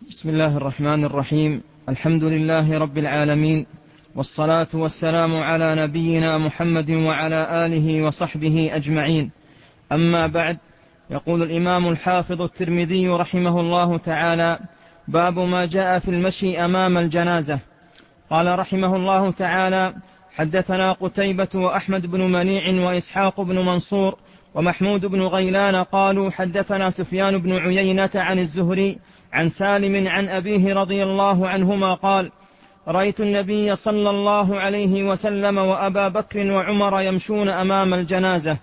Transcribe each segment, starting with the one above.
بسم الله الرحمن الرحيم. الحمد لله رب العالمين، والصلاة والسلام على نبينا محمد وعلى آله وصحبه أجمعين. أما بعد، يقول الإمام الحافظ الترمذي رحمه الله تعالى: باب ما جاء في المشي أمام الجنازة. قال رحمه الله تعالى: حدثنا قتيبة وأحمد بن منيع وإسحاق بن منصور ومحمود بن غيلان قالوا حدثنا سفيان بن عيينة عن الزهري عن سالم عن أبيه رضي الله عنهما قال: رأيت النبي صلى الله عليه وسلم وأبا بكر وعمر يمشون أمام الجنازة.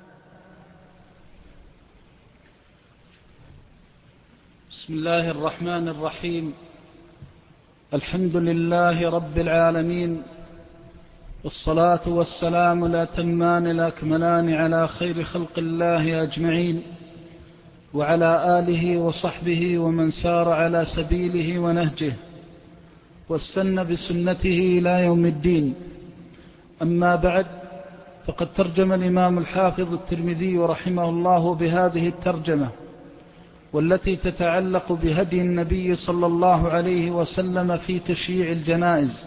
بسم الله الرحمن الرحيم. الحمد لله رب العالمين، والصلاة والسلام الأتمان الأكملان على خير خلق الله أجمعين، وعلى آله وصحبه ومن سار على سبيله ونهجه واستنى بسنته إلى يوم الدين. أما بعد، فقد ترجم الإمام الحافظ الترمذي رحمه الله بهذه الترجمة، والتي تتعلق بهدي النبي صلى الله عليه وسلم في تشييع الجنائز.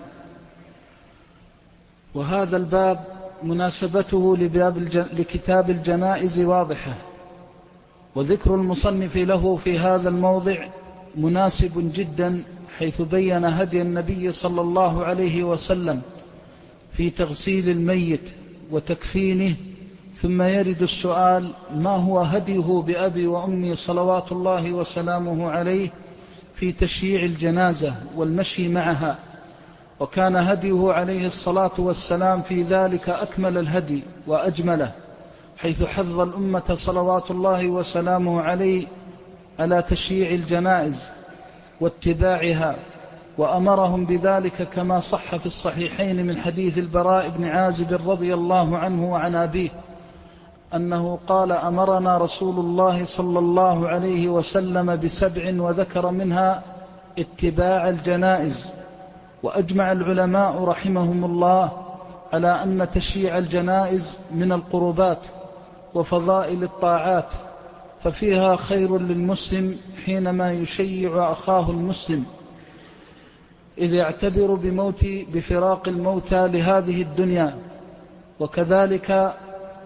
وهذا الباب مناسبته لكتاب الجنائز واضحة، وذكر المصنف له في هذا الموضع مناسب جدا، حيث بين هدي النبي صلى الله عليه وسلم في تغسيل الميت وتكفينه. ثم يرد السؤال: ما هو هديه بأبي وأمي صلوات الله وسلامه عليه في تشييع الجنازة والمشي معها؟ وكان هديه عليه الصلاة والسلام في ذلك أكمل الهدي وأجمله، حيث حث الأمة صلوات الله وسلامه عليه على تشييع الجنائز واتباعها، وأمرهم بذلك كما صح في الصحيحين من حديث البراء بن عازب رضي الله عنه وعن أبيه أنه قال: أمرنا رسول الله صلى الله عليه وسلم ب7، وذكر منها اتباع الجنائز. وأجمع العلماء رحمهم الله على أن تشييع الجنائز من القربات وفضائل الطاعات، ففيها خير للمسلم حينما يشيع أخاه المسلم، إذ يعتبر بفراق الموتى لهذه الدنيا. وكذلك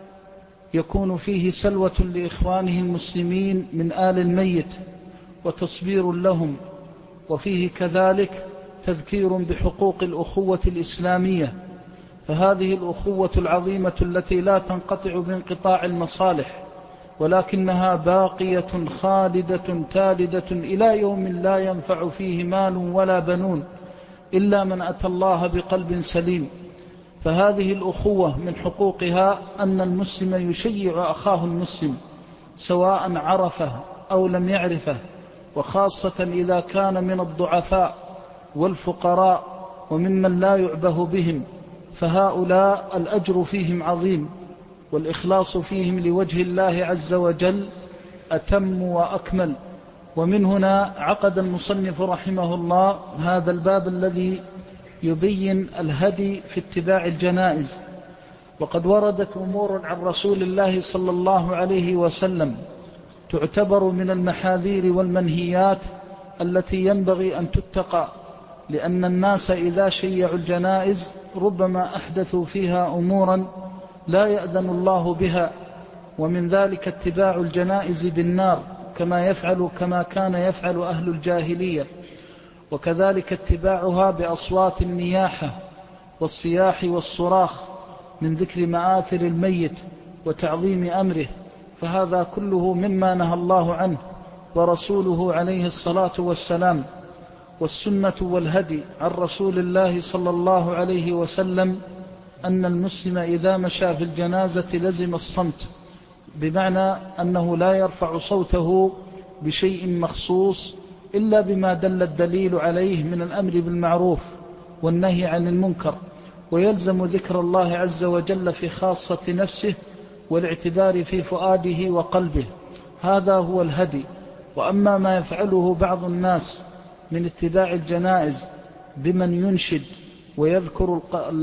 يكون فيه سلوة لإخوانه المسلمين من آل الميت وتصبير لهم، وفيه كذلك تذكير بحقوق الأخوة الإسلامية، فهذه الأخوة العظيمة التي لا تنقطع بانقطاع المصالح، ولكنها باقية خالدة تالدة إلى يوم لا ينفع فيه مال ولا بنون إلا من أتى الله بقلب سليم. فهذه الأخوة من حقوقها أن المسلم يشيع أخاه المسلم سواء عرفه أو لم يعرفه، وخاصة إذا كان من الضعفاء والفقراء وممن لا يعبه بهم، فهؤلاء الأجر فيهم عظيم، والإخلاص فيهم لوجه الله عز وجل أتم وأكمل. ومن هنا عقد المصنف رحمه الله هذا الباب الذي يبين الهدي في اتباع الجنائز. وقد وردت أمور عن رسول الله صلى الله عليه وسلم تعتبر من المحاذير والمنهيات التي ينبغي أن تتقى، لأن الناس إذا شيعوا الجنائز ربما أحدثوا فيها أمورا لا يأذن الله بها، ومن ذلك اتباع الجنائز بالنار كما كان يفعل أهل الجاهلية، وكذلك اتباعها بأصوات النياحة والصياح والصراخ من ذكر مآثر الميت وتعظيم أمره، فهذا كله مما نهى الله عنه ورسوله عليه الصلاة والسلام. والسنة والهدي عن رسول الله صلى الله عليه وسلم أن المسلم إذا مشى في الجنازة لزم الصمت، بمعنى أنه لا يرفع صوته بشيء مخصوص إلا بما دل الدليل عليه من الأمر بالمعروف والنهي عن المنكر، ويلزم ذكر الله عز وجل في خاصة نفسه والاعتبار في فؤاده وقلبه. هذا هو الهدي. وأما ما يفعله بعض الناس من اتباع الجنائز بمن ينشد ويذكر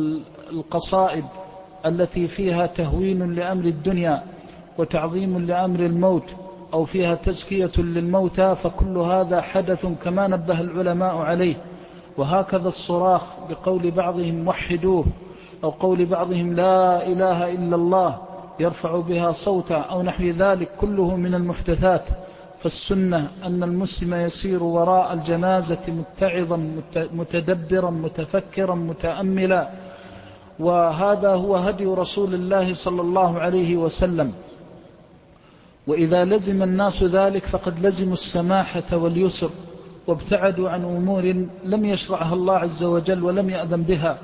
القصائد التي فيها تهوين لأمر الدنيا وتعظيم لأمر الموت، أو فيها تزكية للموتى، فكل هذا حدث كما نبه العلماء عليه. وهكذا الصراخ بقول بعضهم وحدوه، أو قول بعضهم لا إله إلا الله يرفع بها صوتا أو نحو ذلك، كله من المحدثات. فالسنة أن المسلم يسير وراء الجنازة متعظا متدبرا متفكرا متأملا، وهذا هو هدي رسول الله صلى الله عليه وسلم. وإذا لزم الناس ذلك فقد لزموا السماحة واليسر، وابتعدوا عن أمور لم يشرعها الله عز وجل ولم يأذن بها.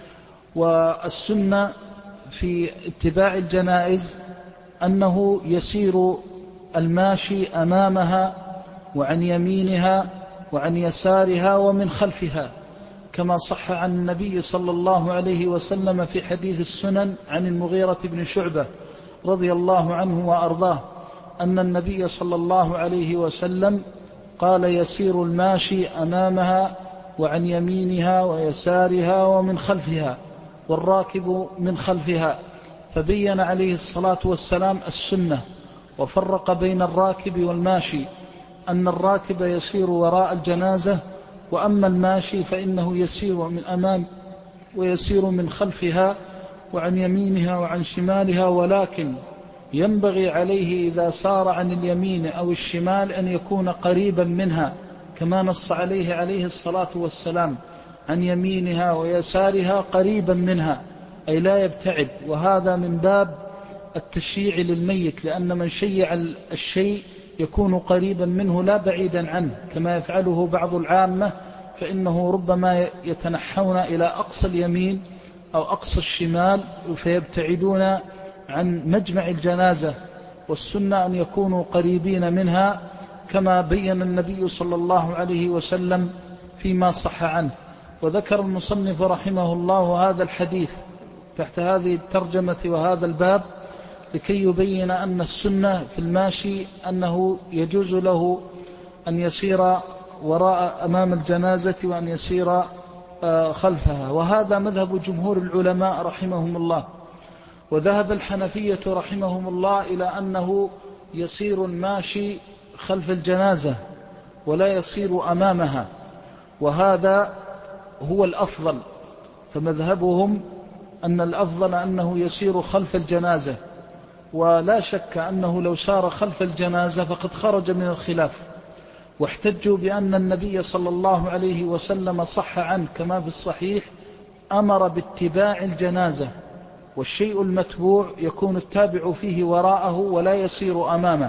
والسنة في اتباع الجنائز أنه يسير الماشي أمامها وعن يمينها وعن يسارها ومن خلفها، كما صح عن النبي صلى الله عليه وسلم في حديث السنن عن المغيرة بن شعبة رضي الله عنه وأرضاه أن النبي صلى الله عليه وسلم قال يسير الماشي أمامها وعن يمينها ويسارها ومن خلفها والراكب من خلفها، فبين عليه الصلاة والسلام السنة، وفرق بين الراكب والماشي، أن الراكب يسير وراء الجنازة، وأما الماشي فإنه يسير من أمام ويسير من خلفها وعن يمينها وعن شمالها، ولكن ينبغي عليه إذا سار عن اليمين أو الشمال أن يكون قريبا منها، كما نص عليه الصلاة والسلام عن يمينها ويسارها قريبا منها، أي لا يبتعد. وهذا من باب التشييع للميت، لأن من شيع الشيء يكون قريبا منه لا بعيدا عنه، كما يفعله بعض العامة، فإنه ربما يتنحون إلى أقصى اليمين أو أقصى الشمال فيبتعدون عن مجمع الجنازة. والسنة أن يكونوا قريبين منها، كما بين النبي صلى الله عليه وسلم فيما صح عنه. وذكر المصنف رحمه الله هذا الحديث تحت هذه الترجمة وهذا الباب لكي يبين أن السنة في الماشي أنه يجوز له أن يسير وراء أمام الجنازة وأن يسير خلفها، وهذا مذهب جمهور العلماء رحمهم الله. وذهب الحنفية رحمهم الله إلى أنه يسير الماشي خلف الجنازة ولا يسير أمامها، وهذا هو الأفضل. فمذهبهم أن الأفضل أنه يسير خلف الجنازة، ولا شك أنه لو سار خلف الجنازة فقد خرج من الخلاف. واحتجوا بأن النبي صلى الله عليه وسلم صح عنه كما في الصحيح أمر باتباع الجنازة، والشيء المتبوع يكون التابع فيه وراءه ولا يسير أمامه.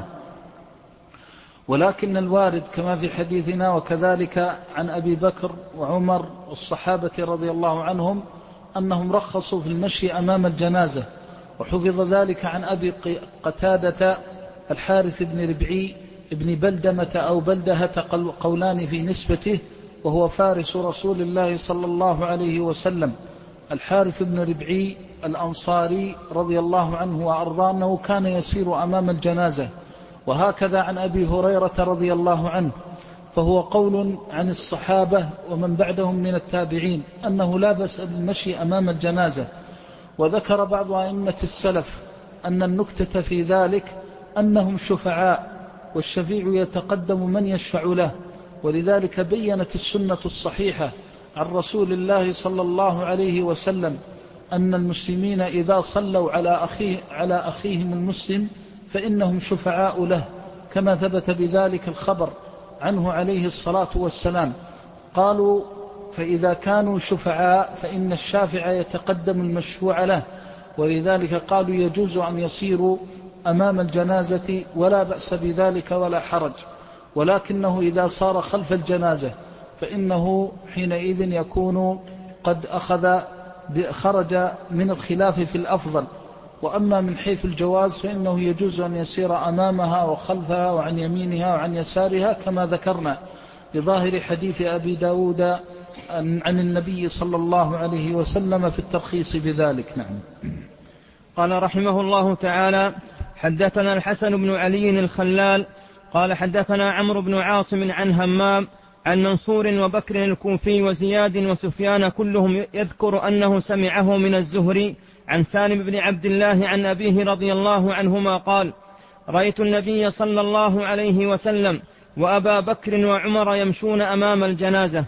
ولكن الوارد كما في حديثنا وكذلك عن أبي بكر وعمر والصحابة رضي الله عنهم أنهم رخصوا في المشي أمام الجنازة. وحفظ ذلك عن أبي قتادة الحارث بن ربعي ابن بلدمة أو بلدهة، قولان في نسبته، وهو فارس رسول الله صلى الله عليه وسلم. الحارث بن ربعي الأنصاري رضي الله عنه وأرضاه أنه كان يسير أمام الجنازة. وهكذا عن أبي هريرة رضي الله عنه، فهو قول عن الصحابة ومن بعدهم من التابعين أنه لا بأس بالمشي أمام الجنازة. وذكر بعض أئمة السلف أن النكتة في ذلك أنهم شفعاء، والشفيع يتقدم من يشفع له، ولذلك بيّنت السنة الصحيحة عن رسول الله صلى الله عليه وسلم أن المسلمين إذا صلوا على أخيهم المسلم فإنهم شفعاء له، كما ثبت بذلك الخبر عنه عليه الصلاة والسلام. قالوا فإذا كانوا شفعاء فإن الشافع يتقدم المشفوع له، ولذلك قالوا يجوز أن يصيروا أمام الجنازة ولا بأس بذلك ولا حرج. ولكنه إذا صار خلف الجنازة فإنه حينئذ يكون قد خرج من الخلاف في الأفضل. وأما من حيث الجواز فإنه يجوز أن يسير أمامها وخلفها وعن يمينها وعن يسارها، كما ذكرنا بظاهر حديث أبي داود عن النبي صلى الله عليه وسلم في الترخيص بذلك. نعم. قال رحمه الله تعالى: حدثنا الحسن بن علي الخلال قال حدثنا عمرو بن عاصم عن همام عن منصور وبكر الكوفي وزياد وسفيان كلهم يذكر أنه سمعه من الزهري عن سالم بن عبد الله عن أبيه رضي الله عنهما قال: رأيت النبي صلى الله عليه وسلم وأبا بكر وعمر يمشون أمام الجنازة.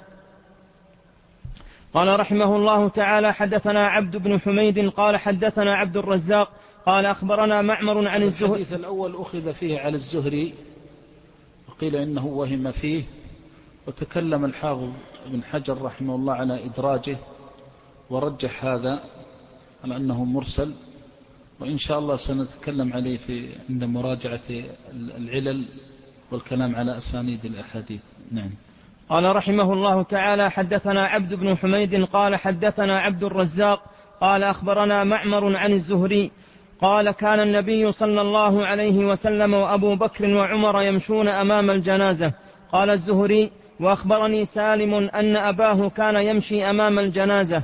قال رحمه الله تعالى: حدثنا عبد بن حميد قال حدثنا عبد الرزاق قال أخبرنا معمر عن الزهري. الحديث الأول أخذ فيه على الزهري وقيل إنه وهم فيه، وتكلم الحافظ بن حجر رحمه الله على إدراجه ورجح هذا على أنه مرسل، وإن شاء الله سنتكلم عليه عند مراجعة العلل والكلام على أسانيد الأحاديث. نعم. قال رحمه الله تعالى: حدثنا عبد بن حميد قال حدثنا عبد الرزاق قال أخبرنا معمر عن الزهري قال: كان النبي صلى الله عليه وسلم وأبو بكر وعمر يمشون أمام الجنازة. قال الزهري: وأخبرني سالم أن أباه كان يمشي أمام الجنازة.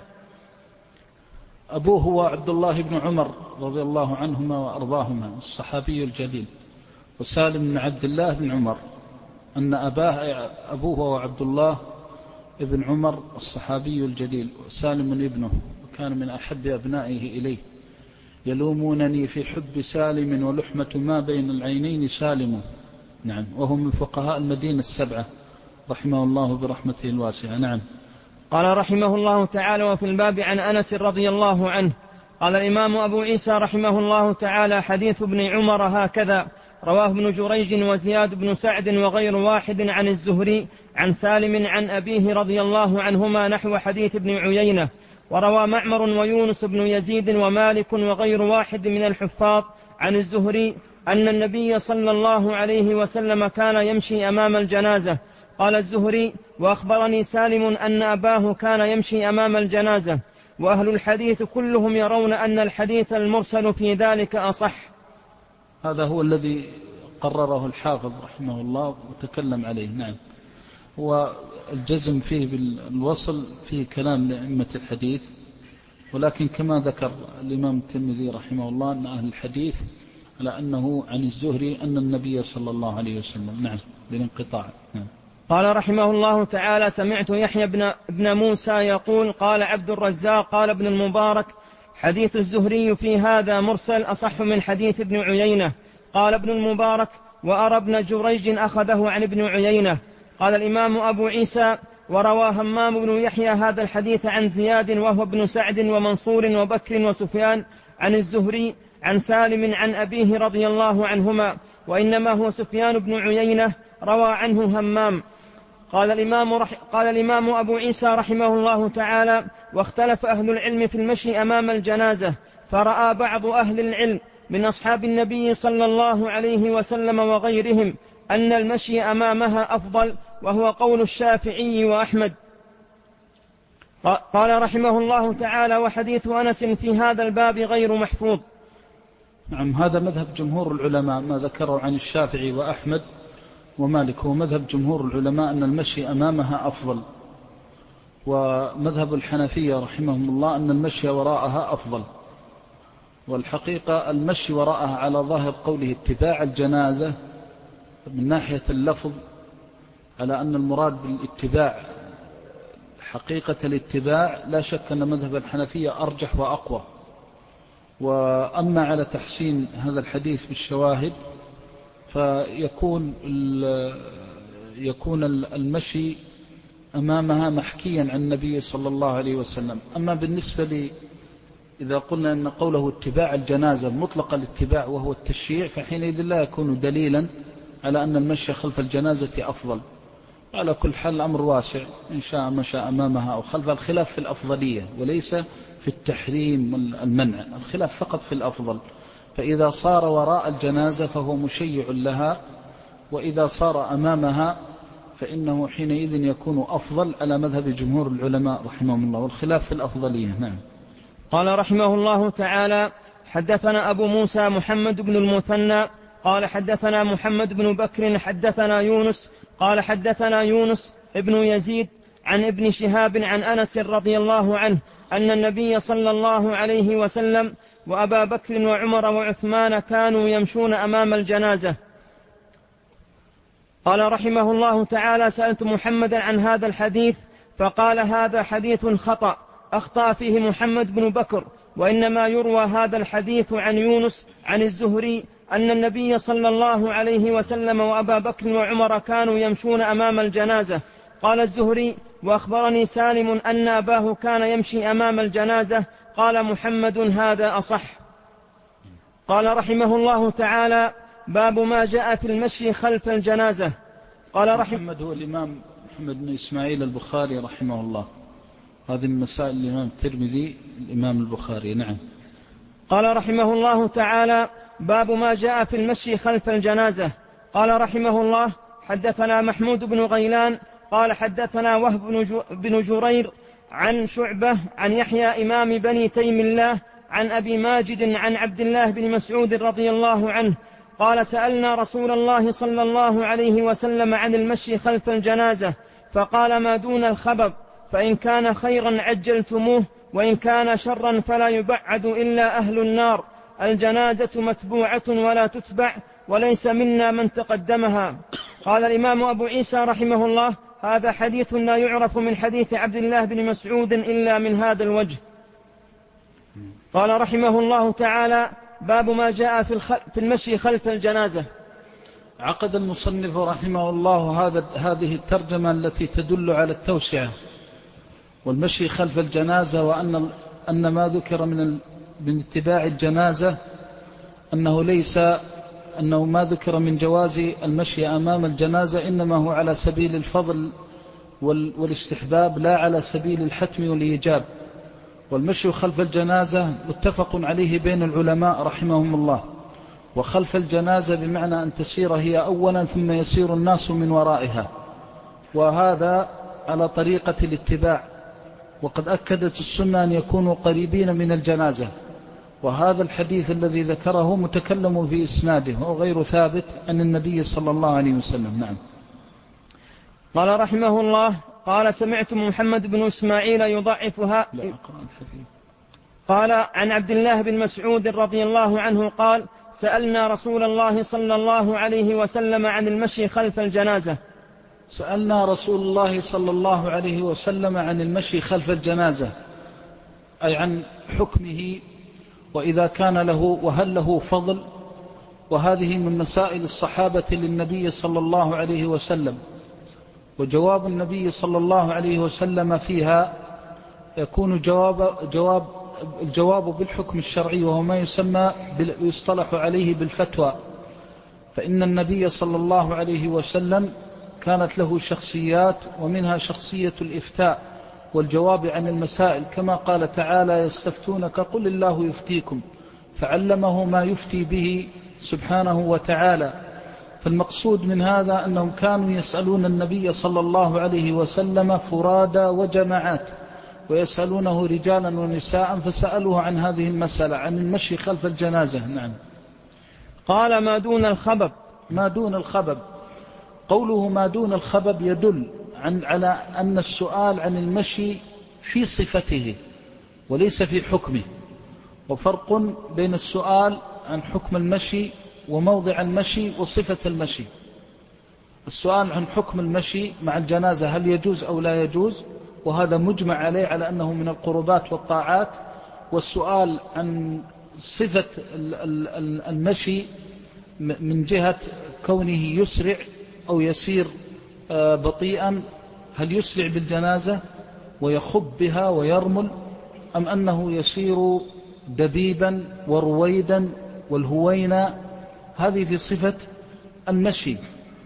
أبوه هو عبد الله بن عمر رضي الله عنهما وأرضاهما الصحابي الجليل، وسالم بن عبد الله بن عمر، أن أبوه هو عبد الله بن عمر الصحابي الجليل، وسالم ابنه، وكان من أحب أبنائه إليه. يلومونني في حب سالم ولحمة ما بين العينين سالم. نعم. وهم من فقهاء المدينة السبعة رحمه الله برحمته الواسعة. نعم. قال رحمه الله تعالى: وفي الباب عن أنس رضي الله عنه. قال الإمام أبو عيسى رحمه الله تعالى: حديث ابن عمر هكذا: رواه ابن جريج وزياد بن سعد وغير واحد عن الزهري عن سالم عن أبيه رضي الله عنهما نحو حديث ابن عيينة. وروى معمر ويونس بن يزيد ومالك وغير واحد من الحفاظ عن الزهري أن النبي صلى الله عليه وسلم كان يمشي أمام الجنازة. قال الزهري: وأخبرني سالم أن أباه كان يمشي أمام الجنازة. وأهل الحديث كلهم يرون أن الحديث المرسل في ذلك أصح. هذا هو الذي قرره الحافظ رحمه الله وتكلم عليه. نعم. والجزم فيه بالوصل فيه كلام لأئمة الحديث، ولكن كما ذكر الإمام الترمذي رحمه الله أن أهل الحديث على أنه عن الزهري أن النبي صلى الله عليه وسلم. نعم. بالانقطاع. نعم. قال رحمه الله تعالى: سمعت يحيى بن موسى يقول: قال عبد الرزاق قال ابن المبارك: حديث الزهري في هذا مرسل أصح من حديث ابن عيينة. قال ابن المبارك: وأرى ابن جريج أخذه عن ابن عيينة. قال الإمام أبو عيسى: وروى همام بن يحيى هذا الحديث عن زياد وهو ابن سعد ومنصور وبكر وسفيان عن الزهري عن سالم عن أبيه رضي الله عنهما، وإنما هو سفيان بن عيينة روى عنه همام. قال الإمام أبو عيسى رحمه الله تعالى: واختلف أهل العلم في المشي أمام الجنازة، فرأى بعض أهل العلم من أصحاب النبي صلى الله عليه وسلم وغيرهم أن المشي أمامها أفضل، وهو قول الشافعي وأحمد. قال رحمه الله تعالى: وحديث أنس في هذا الباب غير محفوظ. نعم. هذا مذهب جمهور العلماء ما ذكروا عن الشافعي وأحمد ومالك، هو مذهب جمهور العلماء أن المشي أمامها أفضل، ومذهب الحنفية رحمهم الله أن المشي وراءها أفضل. والحقيقة المشي وراءها على ظاهر قوله اتباع الجنازة من ناحية اللفظ، على أن المراد بالاتباع حقيقة الاتباع، لا شك أن مذهب الحنفية أرجح وأقوى. وأما على تحسين هذا الحديث بالشواهد فيكون المشي أمامها محكيا عن النبي صلى الله عليه وسلم. أما بالنسبة لي إذا قلنا أن قوله اتباع الجنازة مطلق الاتباع وهو التشييع، فحينئذ لا يكون دليلا على أن المشي خلف الجنازة أفضل. على كل حال الأمر واسع، إن شاء مشى أمامها أو خلف، الخلاف في الأفضلية وليس في التحريم والمنع، الخلاف فقط في الأفضل. فإذا صار وراء الجنازة فهو مشيع لها، وإذا صار أمامها فإنه حينئذ يكون أفضل على مذهب جمهور العلماء رحمهم الله، والخلاف في الأفضلية. نعم. قال رحمه الله تعالى: حدثنا أبو موسى محمد بن المثنى قال حدثنا محمد بن بكر حدثنا يونس قال حدثنا يونس ابن يزيد عن ابن شهاب عن أنس رضي الله عنه أن النبي صلى الله عليه وسلم وأبا بكر وعمر وعثمان كانوا يمشون أمام الجنازة. قال رحمه الله تعالى: سألت محمدا عن هذا الحديث فقال: هذا حديث خطأ أخطأ فيه محمد بن بكر، وإنما يروى هذا الحديث عن يونس عن الزهري أن النبي صلى الله عليه وسلم وأبا بكر وعمر كانوا يمشون أمام الجنازة. قال الزهري: وأخبرني سالم أن أباه كان يمشي أمام الجنازة. قال محمد: هذا أصح. قال رحمه الله تعالى: باب ما جاء في المشي خلف الجنازة. قال محمد هو الإمام محمد بن إسماعيل البخاري رحمه الله، هذه من مسائل الإمام الترمذي الإمام البخاري. نعم. قال رحمه الله تعالى: باب ما جاء في المشي خلف الجنازة. قال رحمه الله: حدثنا محمود بن غيلان قال حدثنا وهب بن جرير عن شعبة عن يحيى إمام بني تيم الله عن أبي ماجد عن عبد الله بن مسعود رضي الله عنه قال: سألنا رسول الله صلى الله عليه وسلم عن المشي خلف الجنازة فقال: ما دون الخبب، فإن كان خيرا عجلتموه، وإن كان شرا فلا يبعد إلا أهل النار. الجنازة متبوعة ولا تتبع، وليس منا من تقدمها. قال الإمام أبو عيسى رحمه الله: هذا حديث لا يعرف من حديث عبد الله بن مسعود إلا من هذا الوجه. قال رحمه الله تعالى: باب ما جاء في المشي خلف الجنازة. عقد المصنف رحمه الله هذه الترجمة التي تدل على التوسعة والمشي خلف الجنازة، وأن ما ذكر من اتباع الجنازة أنه ما ذكر من جواز المشي أمام الجنازة إنما هو على سبيل الفضل والاستحباب، لا على سبيل الحتم والإيجاب. والمشي خلف الجنازة متفق عليه بين العلماء رحمهم الله، وخلف الجنازة بمعنى أن تسير هي أولا ثم يسير الناس من ورائها، وهذا على طريقة الاتباع. وقد أكدت السنة أن يكونوا قريبين من الجنازة، وهذا الحديث الذي ذكره متكلم في إسناده وغير ثابت عن النبي صلى الله عليه وسلم. نعم. قال رحمه الله: قال: سمعت محمد بن إسماعيل يضعفها. قال عن عبد الله بن مسعود رضي الله عنه قال: سألنا رسول الله صلى الله عليه وسلم عن المشي خلف الجنازة. سألنا رسول الله صلى الله عليه وسلم عن المشي خلف الجنازة، أي عن حكمه وإذا كان له وهل له فضل. وهذه من مسائل الصحابة للنبي صلى الله عليه وسلم، وجواب النبي صلى الله عليه وسلم فيها يكون الجواب بالحكم الشرعي، وهو ما يصطلح عليه بالفتوى. فإن النبي صلى الله عليه وسلم كانت له شخصيات، ومنها شخصية الإفتاء والجواب عن المسائل، كما قال تعالى: يستفتونك قل الله يفتيكم، فعلمه ما يفتي به سبحانه وتعالى. فالمقصود من هذا أنهم كانوا يسألون النبي صلى الله عليه وسلم فرادى وجماعات، ويسألونه رجالا ونساء، فسألوه عن هذه المسألة عن المشي خلف الجنازة. نعم. قال: ما دون الخبب. ما دون الخبب، قوله ما دون الخبب يدل على أن السؤال عن المشي في صفته وليس في حكمه، وفرق بين السؤال عن حكم المشي وموضع المشي وصفة المشي. السؤال عن حكم المشي مع الجنازة هل يجوز أو لا يجوز، وهذا مجمع عليه على أنه من القربات والطاعات. والسؤال عن صفة المشي من جهة كونه يسرع أو يسير بطيئا، هل يسرع بالجنازة ويخب بها ويرمل، أم أنه يسير دبيبا ورويدا والهوينا. هذه في صفة المشي.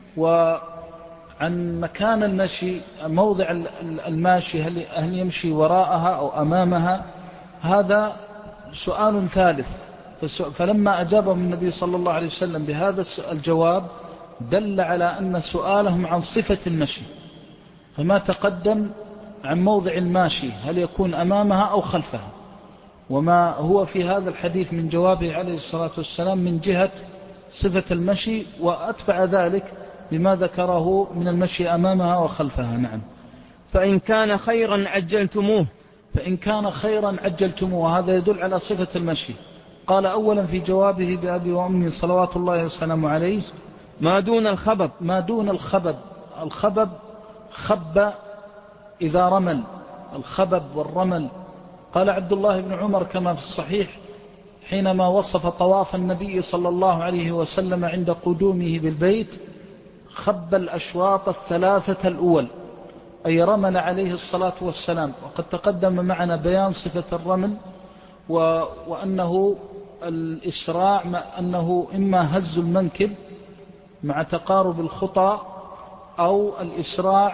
وعن مكان المشي، موضع الماشي، هل يمشي وراءها أو أمامها، هذا سؤال ثالث. فلما أجابهم النبي صلى الله عليه وسلم بهذا الجواب دل على أن سؤالهم عن صفة المشي، فما تقدم عن موضع الماشي هل يكون أمامها أو خلفها، وما هو في هذا الحديث من جوابه عليه الصلاة والسلام من جهة صفة المشي، وأتبع ذلك بما ذكره من المشي أمامها وخلفها. نعم. فإن كان خيرا عجلتموه. فإن كان خيرا عجلتموه، هذا يدل على صفة المشي. قال أولا في جوابه بأبي وأمي صلوات الله وسلامه عليه: ما دون الخبب. ما دون الخبب. الخبب خب إذا رمل، الخبب والرمل. قال عبد الله بن عمر كما في الصحيح حينما وصف طواف النبي صلى الله عليه وسلم عند قدومه بالبيت: خب الأشواط الثلاثة الأول، أي رمل عليه الصلاة والسلام. وقد تقدم معنا بيان صفة الرمل، وأنه الإسراع، أنه إما هز المنكب مع تقارب الخطى، أو الإسراع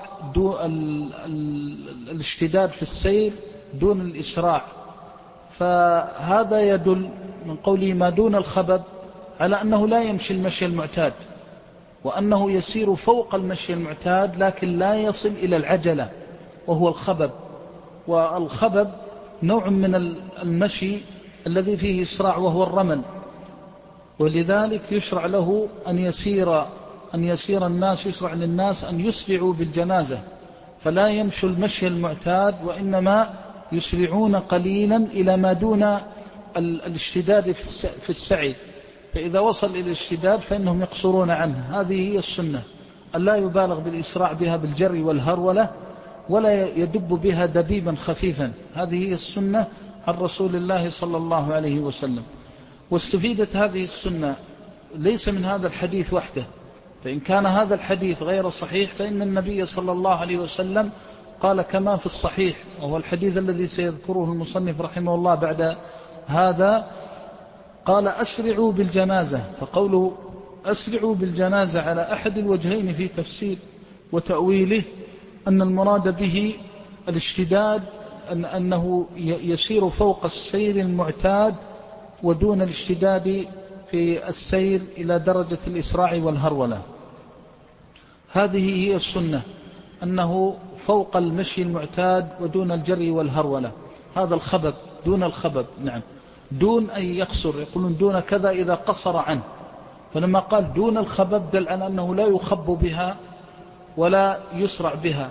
الاشتداد في السير دون الإسراع. فهذا يدل من قوله ما دون الخبب على أنه لا يمشي المشي المعتاد، وأنه يسير فوق المشي المعتاد لكن لا يصل إلى العجلة وهو الخبب. والخبب نوع من المشي الذي فيه إسراع وهو الرمل، ولذلك يشرع له أن يسير الناس، يشرع للناس أن يسرعوا بالجنازة، فلا يمشوا المشي المعتاد، وإنما يسرعون قليلا إلى ما دون الاشتداد في السعي. فإذا وصل إلى الاشتداد فإنهم يقصرون عنه. هذه هي السنة، أن لا يبالغ بالإسراع بها بالجري والهرولة، ولا يدب بها دبيبا خفيفا. هذه هي السنة عن رسول الله صلى الله عليه وسلم. واستفيدت هذه السنة ليس من هذا الحديث وحده، فإن كان هذا الحديث غير صحيح فإن النبي صلى الله عليه وسلم قال كما في الصحيح، وهو الحديث الذي سيذكره المصنف رحمه الله بعد هذا، قال: أسرعوا بالجنازة. فقوله أسرعوا بالجنازة على أحد الوجهين في تفسير وتأويله أن المراد به الاشتداد، أنه يسير فوق السير المعتاد ودون الاشتداد في السير إلى درجة الإسراع والهرولة. هذه هي السنة، أنه فوق المشي المعتاد ودون الجري والهرولة. هذا الخبب دون الخبب، نعم، دون أن يقصر، يقولون دون كذا إذا قصر عنه. فلما قال دون الخبب دل على أنه لا يخب بها ولا يسرع بها.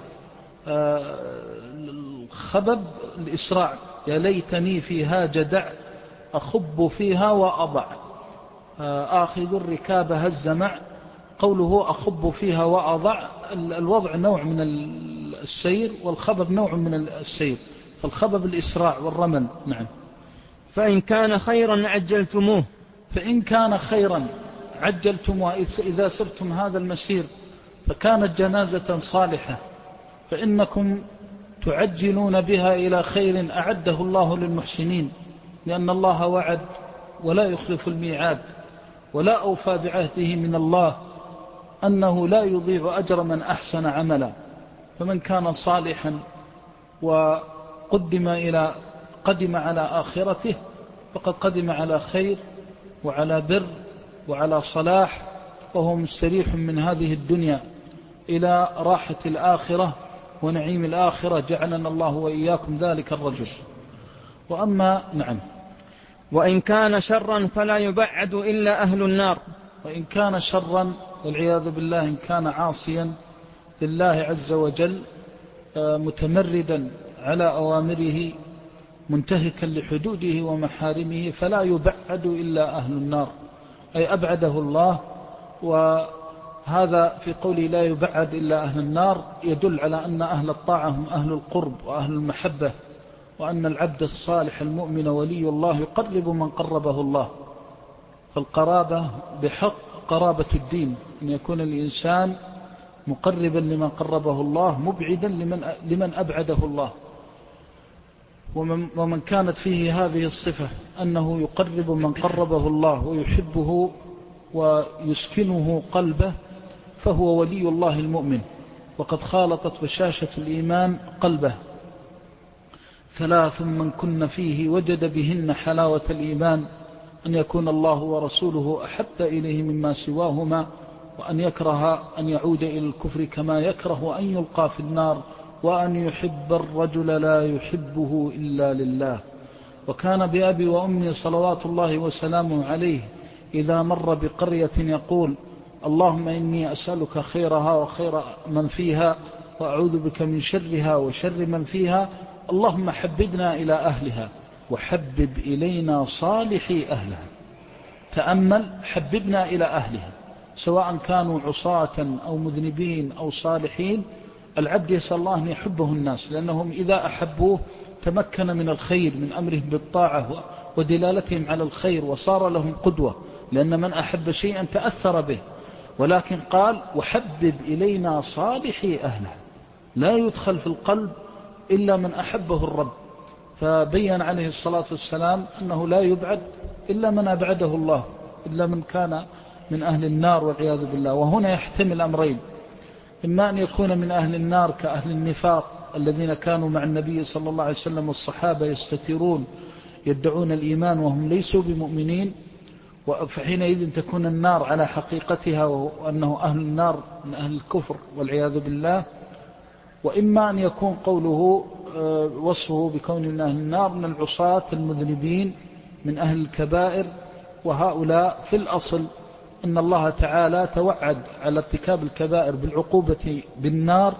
الخبب الإسراع: يا ليتني فيها جدع أخب فيها وأضع، آخذ الركاب هز مع. قوله أخب فيها وأضع، الوضع نوع من السير، والخبب نوع من السير. فالخبب الإسراع والرمل، نعم. فإن كان خيرا عجلتموه، فإن كان خيرا عجلتموه، إذا سرتم هذا المسير فكانت جنازة صالحة فإنكم تعجلون بها إلى خير أعده الله للمحسنين، لأن الله وعد ولا يخلف الميعاد، ولا أوفى بعهده من الله أنه لا يضيع أجر من أحسن عملا. فمن كان صالحا وقدم على آخرته فقد قدم على خير وعلى بر وعلى صلاح، وهو مستريح من هذه الدنيا إلى راحة الآخرة ونعيم الآخرة. جعلنا الله وإياكم ذلك الرجل. وأما نعم، وإن كان شرا فلا يبعد إلا أهل النار. وإن كان شرا والعياذ بالله، إن كان عاصيا لله عز وجل متمردا على أوامره منتهكا لحدوده ومحارمه، فلا يبعد إلا أهل النار، أي أبعده الله. وهذا في قوله لا يبعد إلا أهل النار يدل على أن أهل الطاعة هم أهل القرب وأهل المحبة، وأن العبد الصالح المؤمن ولي الله يقرب من قربه الله. فالقرابة بحق قرابة الدين، أن يكون الإنسان مقربا لمن قربه الله، مبعدا لمن أبعده الله. ومن كانت فيه هذه الصفة أنه يقرب من قربه الله ويحبه ويسكنه قلبه، فهو ولي الله المؤمن. وقد خالطت بشاشة الإيمان قلبه. 3 من كن فيه وجد بهن حلاوة الإيمان: أن يكون الله ورسوله أحب إليه مما سواهما، وأن يكره أن يعود إلى الكفر كما يكره أن يلقى في النار، وأن يحب الرجل لا يحبه إلا لله. وكان بأبي وأمي صلوات الله وسلامه عليه إذا مر بقرية يقول: اللهم إني أسألك خيرها وخير من فيها، وأعوذ بك من شرها وشر من فيها، اللهم حببنا إلى أهلها وحبب إلينا صالحي أهلها. تأمل: حببنا إلى أهلها، سواء كانوا عصاة أو مذنبين أو صالحين، العبد يسأل الله أن يحبه الناس، لأنهم إذا أحبوه تمكن من الخير، من أمرهم بالطاعة ودلالتهم على الخير، وصار لهم قدوة، لأن من أحب شيئا تأثر به. ولكن قال وحبب إلينا صالحي أهله، لا يدخل في القلب إلا من أحبه الرب. فبين عليه الصلاة والسلام أنه لا يبعد إلا من أبعده الله، إلا من كان من أهل النار والعياذ بالله. وهنا يحتمل أمرين: إما أن يكون من أهل النار كأهل النفاق الذين كانوا مع النبي صلى الله عليه وسلم والصحابة يستترون يدعون الإيمان وهم ليسوا بمؤمنين، فحينئذ تكون النار على حقيقتها وأنه أهل النار من أهل الكفر والعياذ بالله. وإما أن يكون قوله وصفه بكون من أهل النار من العصاة المذنبين من أهل الكبائر، وهؤلاء في الأصل إن الله تعالى توعد على ارتكاب الكبائر بالعقوبة بالنار،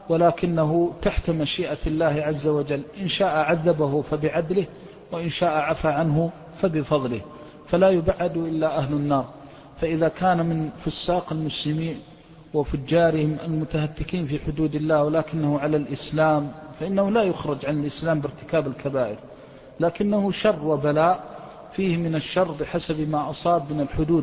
ولكنه تحت مشيئة الله عز وجل، إن شاء عذبه فبعدله، وإن شاء عفى عنه فبفضله، فلا يبعد إلا أهل النار. فإذا كان من فساق المسلمين وفجارهم المتهتكين في حدود الله ولكنه على الإسلام، فإنه لا يخرج عن الإسلام بارتكاب الكبائر، لكنه شر وبلاء فيه من الشر بحسب ما أصاب من الحدود،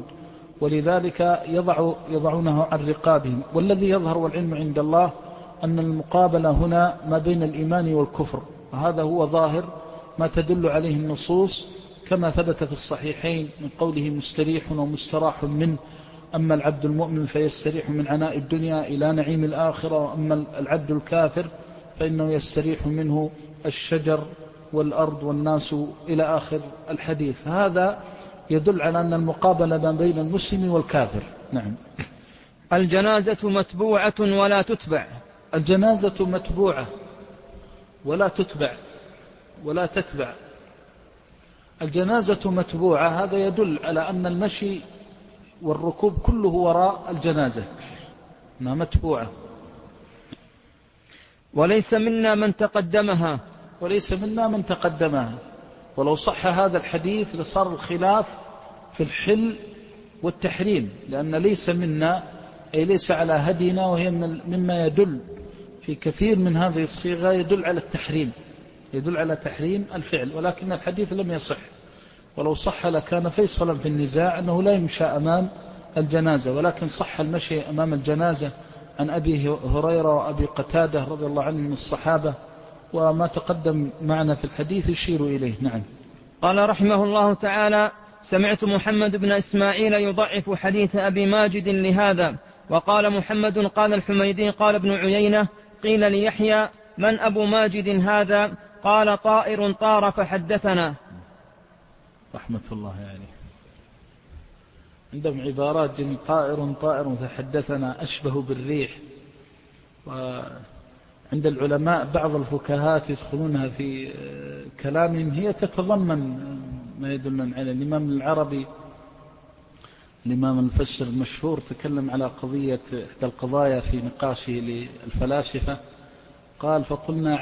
ولذلك يضعونه عن رقابهم. والذي يظهر والعلم عند الله أن المقابلة هنا ما بين الإيمان والكفر، وهذا هو ظاهر ما تدل عليه النصوص، كما ثبت في الصحيحين من قوله مستريح ومستراح منه: أما العبد المؤمن فيستريح من عناء الدنيا إلى نعيم الآخرة، وأما العبد الكافر فإنه يستريح منه الشجر والأرض والناس إلى آخر الحديث. هذا يدل على أن المقابلة ما بين المسلم والكافر. نعم. الجنازة متبوعة ولا تتبع. الجنازة متبوعة ولا تتبع ولا تتبع. الجنازة متبوعة، هذا يدل على أن المشي والركوب كله وراء الجنازة، أنها متبوعة. وليس منا من تقدمها. وليس منا من تقدمها. ولو صح هذا الحديث لصار الخلاف في الحل والتحريم، لأن ليس منا أي ليس على هدينا، وهي مما يدل في كثير من هذه الصيغة يدل على التحريم، يدل على تحريم الفعل، ولكن الحديث لم يصح. ولو صح لكان فيصلا في النزاع أنه لا يمشى أمام الجنازة، ولكن صح المشي أمام الجنازة عن أبي هريرة وأبي قتادة رضي الله عنهم من الصحابة، وما تقدم معنا في الحديث يشير إليه. نعم. قال رحمه الله تعالى: سمعت محمد بن إسماعيل يضعف حديث أبي ماجد لهذا. وقال محمد قال الحميدي قال ابن عيينة: قيل ليحيى: من أبو ماجد هذا؟ قال: طائر طار فحدثنا. رحمة الله عليه. عندهم عبارات جميع: طائر فحدثنا، أشبه بالريح. وعند العلماء بعض الفكاهات يدخلونها في كلامهم، هي تتضمن ما يدلنا على الإمام العربي، الإمام المفسر المشهور، تكلم على قضية إحدى القضايا في نقاشه للفلاسفة، قال: فقلنا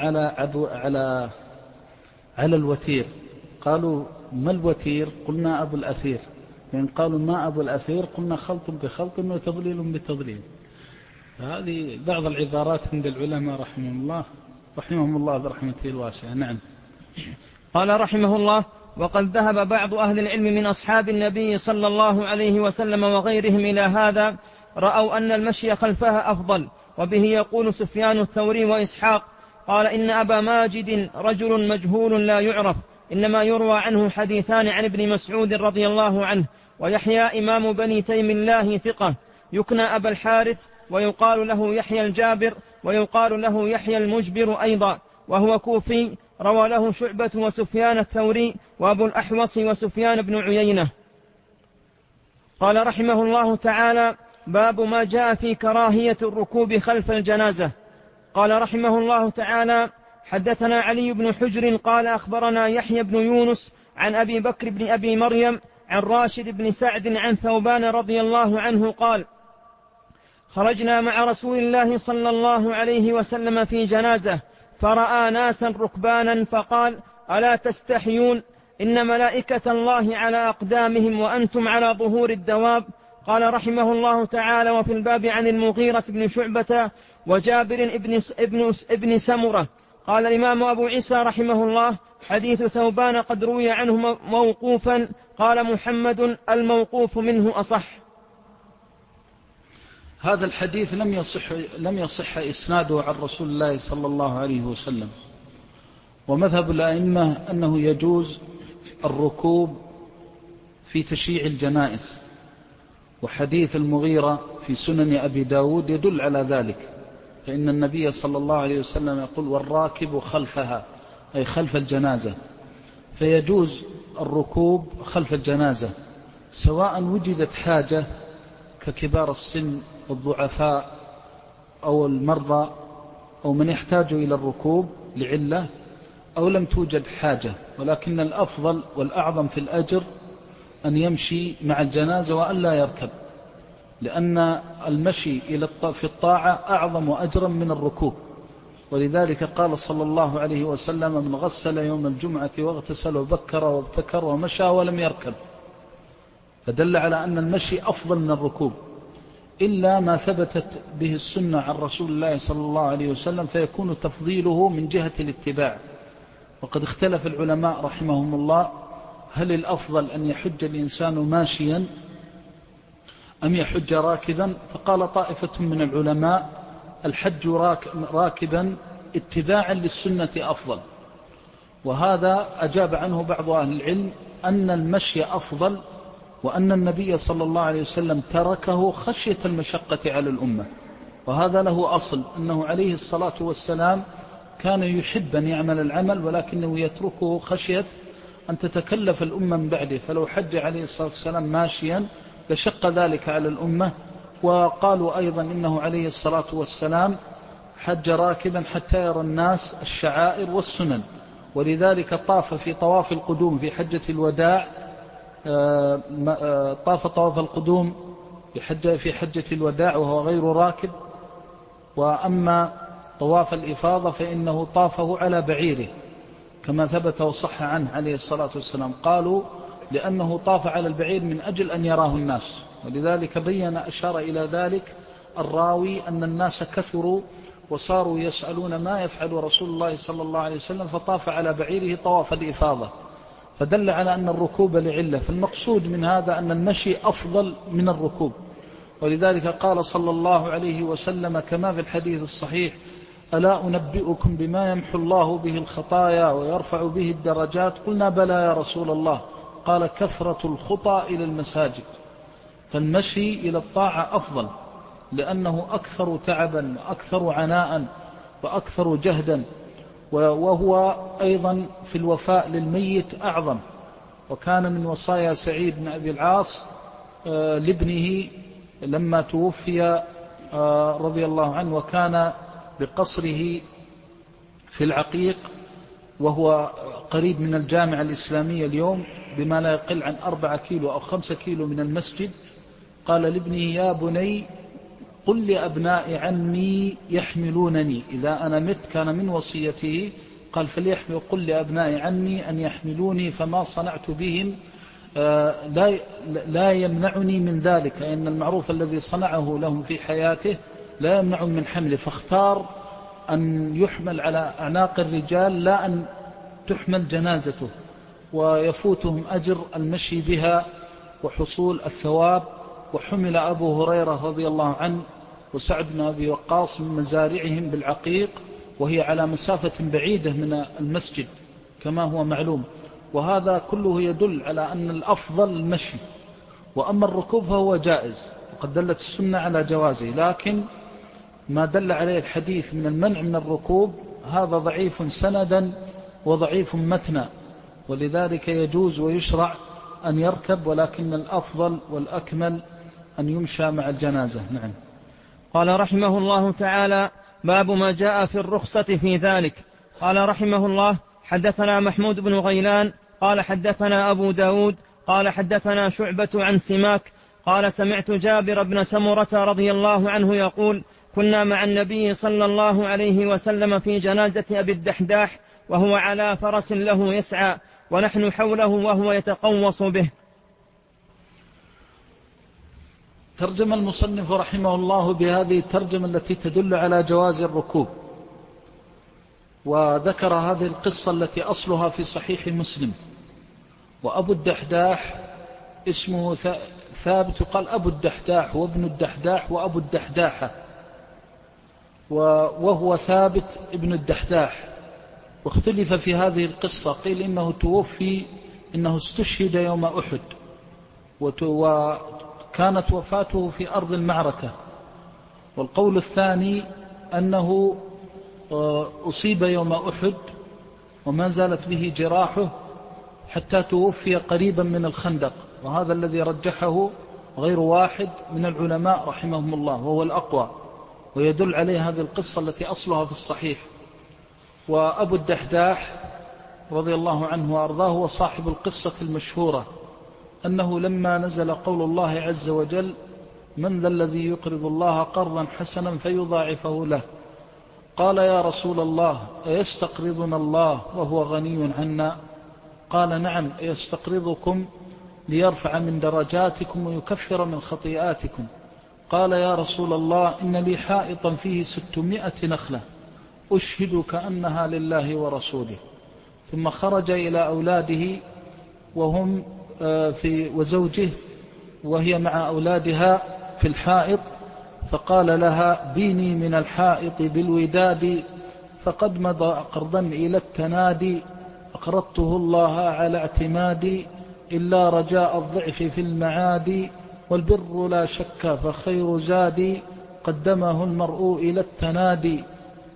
على الوتير. قالوا: ما الوتير؟ قلنا أبو الأثير. يعني قالوا: ما أبو الأثير؟ قلنا: خلط بخلط وتضليل بتضليل. هذه بعض العبارات عند العلماء رحمهم الله برحمته الواسعة. نعم. قال رحمه الله: وقد ذهب بعض أهل العلم من أصحاب النبي صلى الله عليه وسلم وغيرهم إلى هذا، رأوا أن المشي خلفها أفضل. وبه يقول سفيان الثوري وإسحاق. قال: إن أبا ماجد رجل مجهول لا يعرف، إنما يروى عنه حديثان عن ابن مسعود رضي الله عنه. ويحيى إمام بني تيم الله ثقة، يكنى أبا الحارث، ويقال له يحيى الجابر، ويقال له يحيى المجبر أيضا، وهو كوفي. روى له شعبة وسفيان الثوري وأبو الأحوص وسفيان بن عيينة. قال رحمه الله تعالى: باب ما جاء في كراهية الركوب خلف الجنازة. قال رحمه الله تعالى: حدثنا علي بن حجر قال أخبرنا يحيى بن يونس عن أبي بكر بن أبي مريم عن راشد بن سعد عن ثوبان رضي الله عنه قال: خرجنا مع رسول الله صلى الله عليه وسلم في جنازة، فرأى ناسا ركبانا فقال: ألا تستحيون؟ إن ملائكة الله على أقدامهم وأنتم على ظهور الدواب. قال رحمه الله تعالى: وفي الباب عن المغيرة بن شعبة وجابر ابن سمرة. قال الإمام أبو عيسى رحمه الله: حديث ثوبان قد روي عنه موقوفا. قال محمد: الموقوف منه أصح. هذا الحديث لم يصح إسناده عن رسول الله صلى الله عليه وسلم. ومذهب الأئمة أنه يجوز الركوب في تشييع الجنائز، وحديث المغيرة في سنن أبي داود يدل على ذلك، فإن النبي صلى الله عليه وسلم يقول: والراكب خلفها، أي خلف الجنازة. فيجوز الركوب خلف الجنازة سواء وجدت حاجة ككبار السن والضعفاء أو المرضى أو من يحتاج إلى الركوب لعلة، أو لم توجد حاجة. ولكن الأفضل والأعظم في الأجر أن يمشي مع الجنازة وأن لا يركب، لأن المشي في الطاعة أعظم أجرا من الركوب. ولذلك قال صلى الله عليه وسلم: من غسل يوم الجمعة واغتسل وبكر وابتكر ومشى ولم يركب. فدل على أن المشي أفضل من الركوب، إلا ما ثبتت به السنة عن رسول الله صلى الله عليه وسلم، فيكون تفضيله من جهة الاتباع. وقد اختلف العلماء رحمهم الله: هل الأفضل أن يحج الإنسان ماشيا أم يحج راكبا؟ فقال طائفة من العلماء: الحج راكبا اتباعا للسنة أفضل. وهذا أجاب عنه بعض أهل العلم أن المشي أفضل، وأن النبي صلى الله عليه وسلم تركه خشية المشقة على الأمة. وهذا له أصل، أنه عليه الصلاة والسلام كان يحب أن يعمل العمل، ولكنه يتركه خشية أن تتكلف الأمة من بعده. فلو حج عليه الصلاة والسلام ماشيا لشق ذلك على الأمة. وقالوا أيضا إنه عليه الصلاة والسلام حج راكبا حتى يرى الناس الشعائر والسنن. ولذلك طاف في طواف القدوم في حجة الوداع، طاف طواف القدوم في حجة الوداع وهو غير راكب. وأما طواف الإفاضة فإنه طافه على بعيره كما ثبت وصح عنه عليه الصلاة والسلام. قالوا لأنه طاف على البعير من أجل أن يراه الناس، ولذلك أشار إلى ذلك الراوي أن الناس كثروا وصاروا يسألون ما يفعل رسول الله صلى الله عليه وسلم، فطاف على بعيره طواف الإفاضة، فدل على أن الركوب لعلة. فالمقصود من هذا أن المشي أفضل من الركوب. ولذلك قال صلى الله عليه وسلم كما في الحديث الصحيح: ألا أنبئكم بما يمحو الله به الخطايا ويرفع به الدرجات؟ قلنا: بلى يا رسول الله. قال: كثرة الخطى إلى المساجد. فالمشي إلى الطاعة أفضل، لأنه أكثر تعبا وأكثر عناء وأكثر جهدا، وهو أيضا في الوفاء للميت أعظم. وكان من وصايا سعيد بن أبي العاص لابنه لما توفي رضي الله عنه، وكان بقصره في العقيق وهو قريب من الجامعة الإسلامية اليوم بما لا يقل عن 4 كيلو أو 5 كيلو من المسجد. قال لابنه: يا بني قل لأبناء عمي يحملونني إذا أنا مت. كان من وصيته قال: فليحمل، قل لأبناء عمي أن يحملوني، فما صنعت بهم لا يمنعني من ذلك، لأن المعروف الذي صنعه لهم في حياته لا يمنع من حمله. فاختار أن يحمل على أعناق الرجال لا أن تحمل جنازته، ويفوتهم أجر المشي بها وحصول الثواب. وحمل أبو هريرة رضي الله عنه وسعد بن أبي وقاص من مزارعهم بالعقيق، وهي على مسافة بعيدة من المسجد كما هو معلوم. وهذا كله يدل على أن الأفضل المشي. وأما الركوب فهو جائز، وقد دلت السنة على جوازه، لكن ما دل عليه الحديث من المنع من الركوب هذا ضعيف سندا وضعيف متنا، ولذلك يجوز ويشرع أن يركب، ولكن الأفضل والأكمل أن يمشى مع الجنازة. نعم. قال رحمه الله تعالى: باب ما جاء في الرخصة في ذلك. قال رحمه الله: حدثنا محمود بن غيلان قال حدثنا أبو داود قال حدثنا شعبة عن سماك قال: سمعت جابر بن سمرة رضي الله عنه يقول: كنا مع النبي صلى الله عليه وسلم في جنازة أبي الدحداح وهو على فرس له يسعى، ونحن حوله وهو يتقوص به. ترجم المصنف رحمه الله بهذه الترجمة التي تدل على جواز الركوب، وذكر هذه القصة التي أصلها في صحيح مسلم. وأبو الدحداح اسمه ثابت، يقال أبو الدحداح وابن الدحداح وأبو الدحداحة، وهو ثابت ابن الدحداح. واختلف في هذه القصة، قيل إنه توفي، إنه استشهد يوم أحد، وكانت وفاته في أرض المعركة. والقول الثاني أنه أصيب يوم أحد وما زالت به جراحه حتى توفي قريبا من الخندق، وهذا الذي رجحه غير واحد من العلماء رحمهم الله، وهو الأقوى، ويدل عليه هذه القصة التي أصلها في الصحيح. وأبو الدحداح رضي الله عنه وأرضاه هو صاحب القصة المشهورة، أنه لما نزل قول الله عز وجل: من ذا الذي يقرض الله قرضا حسنا فيضاعفه له، قال: يا رسول الله، أيستقرضنا الله وهو غني عنا؟ قال: نعم، يستقرضكم ليرفع من درجاتكم ويكفر من خطيئاتكم. قال: يا رسول الله، إن لي حائطا فيه 600 نخلة أشهدك أنها لله ورسوله. ثم خرج إلى أولاده وهم وزوجه، وهي مع أولادها في الحائط، فقال لها: بيني من الحائط بالوداد، فقد مضى قرضا إلى التنادي، أقرضته الله على اعتمادي، إلا رجاء الضعف في المعاد، والبر لا شك فخير زادي، قدمه المرء إلى التنادي.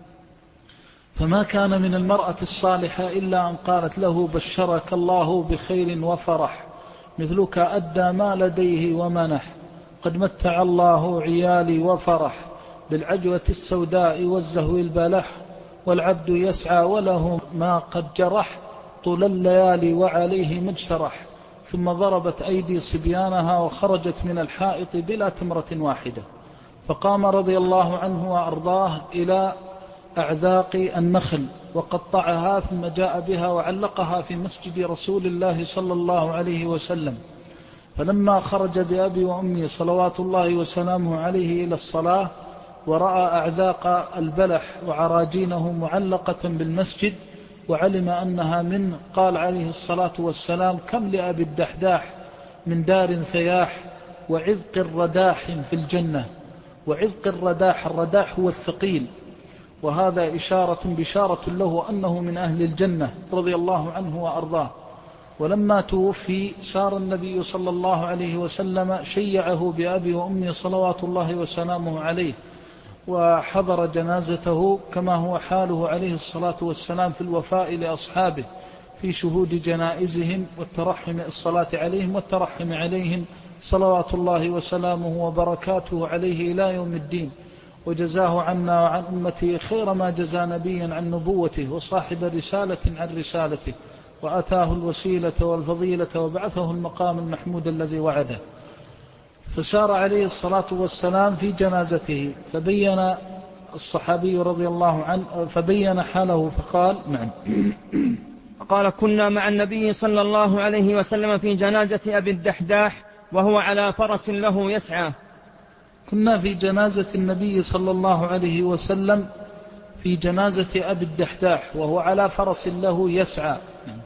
فما كان من المرأة الصالحة إلا أن قالت له: بشرك الله بخير وفرح، مثلك أدى ما لديه ومنح، قد متع الله عيالي وفرح، بالعجوة السوداء والزهو البلح، والعبد يسعى وله ما قد جرح، طول الليالي وعليه مجترح. ثم ضربت أيدي صبيانها وخرجت من الحائط بلا تمرة واحدة، فقام رضي الله عنه وأرضاه إلى أعذاق النخل وقطعها، ثم جاء بها وعلقها في مسجد رسول الله صلى الله عليه وسلم. فلما خرج بأبي وأمي صلوات الله وسلامه عليه إلى الصلاة، ورأى أعذاق البلح وعراجينه معلقة بالمسجد، وعلم أنها منه، قال عليه الصلاة والسلام: كم لأبي الدحداح من دار فياح، وعذق الرداح في الجنة. وعذق الرداح هو الثقيل، وهذا بشارة له أنه من أهل الجنة رضي الله عنه وأرضاه. ولما توفي سار النبي صلى الله عليه وسلم شيعه بأبي وأمي صلوات الله وسلامه عليه، وحضر جنازته كما هو حاله عليه الصلاة والسلام في الوفاء لأصحابه في شهود جنائزهم والترحم الصلاة عليهم والترحم عليهم صلوات الله وسلامه وبركاته عليه إلى يوم الدين. وجزاه عنا وعن أمته خير ما جزى نبيا عن نبوته، وصاحب رسالة عن رسالته، وأتاه الوسيلة والفضيلة، وبعثه المقام المحمود الذي وعده. فسار عليه الصلاة والسلام في جنازته، فبين الصحابي رضي الله عنه فبين حاله فقال: نعم. قال: كنا مع النبي صلى الله عليه وسلم في جنازة أبي الدحداح وهو على فرس له يسعى. كنا في جنازة النبي صلى الله عليه وسلم في جنازة أبي الدحداح وهو على فرس له يسعى،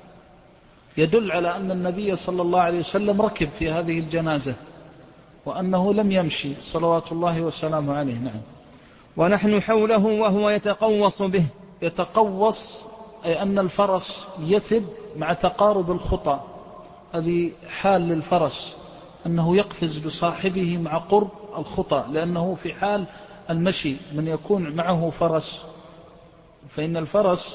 يدل على أن النبي صلى الله عليه وسلم ركب في هذه الجنازة، وأنه لم يمشي صلوات الله وسلامه عليه. نعم. ونحن حوله وهو يتقوص به. يتقوص أي أن الفرس يثب مع تقارب الخطى، هذه حال للفرس أنه يقفز بصاحبه مع قرب الخطى، لأنه في حال المشي من يكون معه فرس، فإن الفرس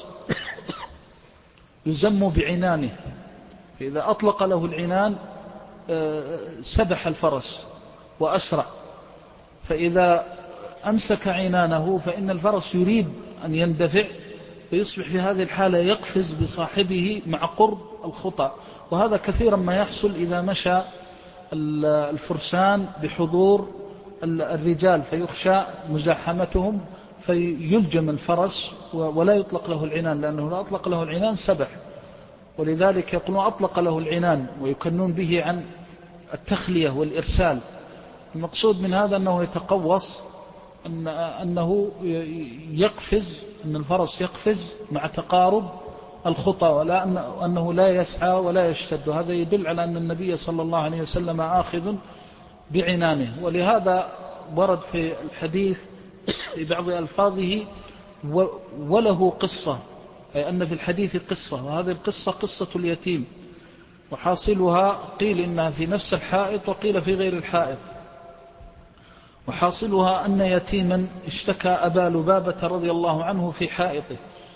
يزم بعنانه، فإذا أطلق له العنان سبح الفرس وأسرع، فإذا أمسك عنانه فإن الفرس يريد أن يندفع، فيصبح في هذه الحالة يقفز بصاحبه مع قرب الخطى. وهذا كثيرا ما يحصل إذا مشى الفرسان بحضور الرجال، فيخشى مزاحمتهم فيلجم الفرس ولا يطلق له العنان، لأنه لا أطلق له العنان سبح. ولذلك يقولون أطلق له العنان، ويكنون به عن التخلية والإرسال. المقصود من هذا أنه يتقوص، أنه يقفز، أن الفرس يقفز مع تقارب الخطى، ولا أنه لا يسعى ولا يشتد. هذا يدل على أن النبي صلى الله عليه وسلم آخذ بعنانه. ولهذا ورد في الحديث في بعض ألفاظه وله قصة، أي أن في الحديث قصة، وهذه القصة قصة اليتيم، وحاصلها قيل إنها في نفس الحائط وقيل في غير الحائط. وحاصلها أن يتيما اشتكى أبا لبابة رضي الله عنه في حائطه،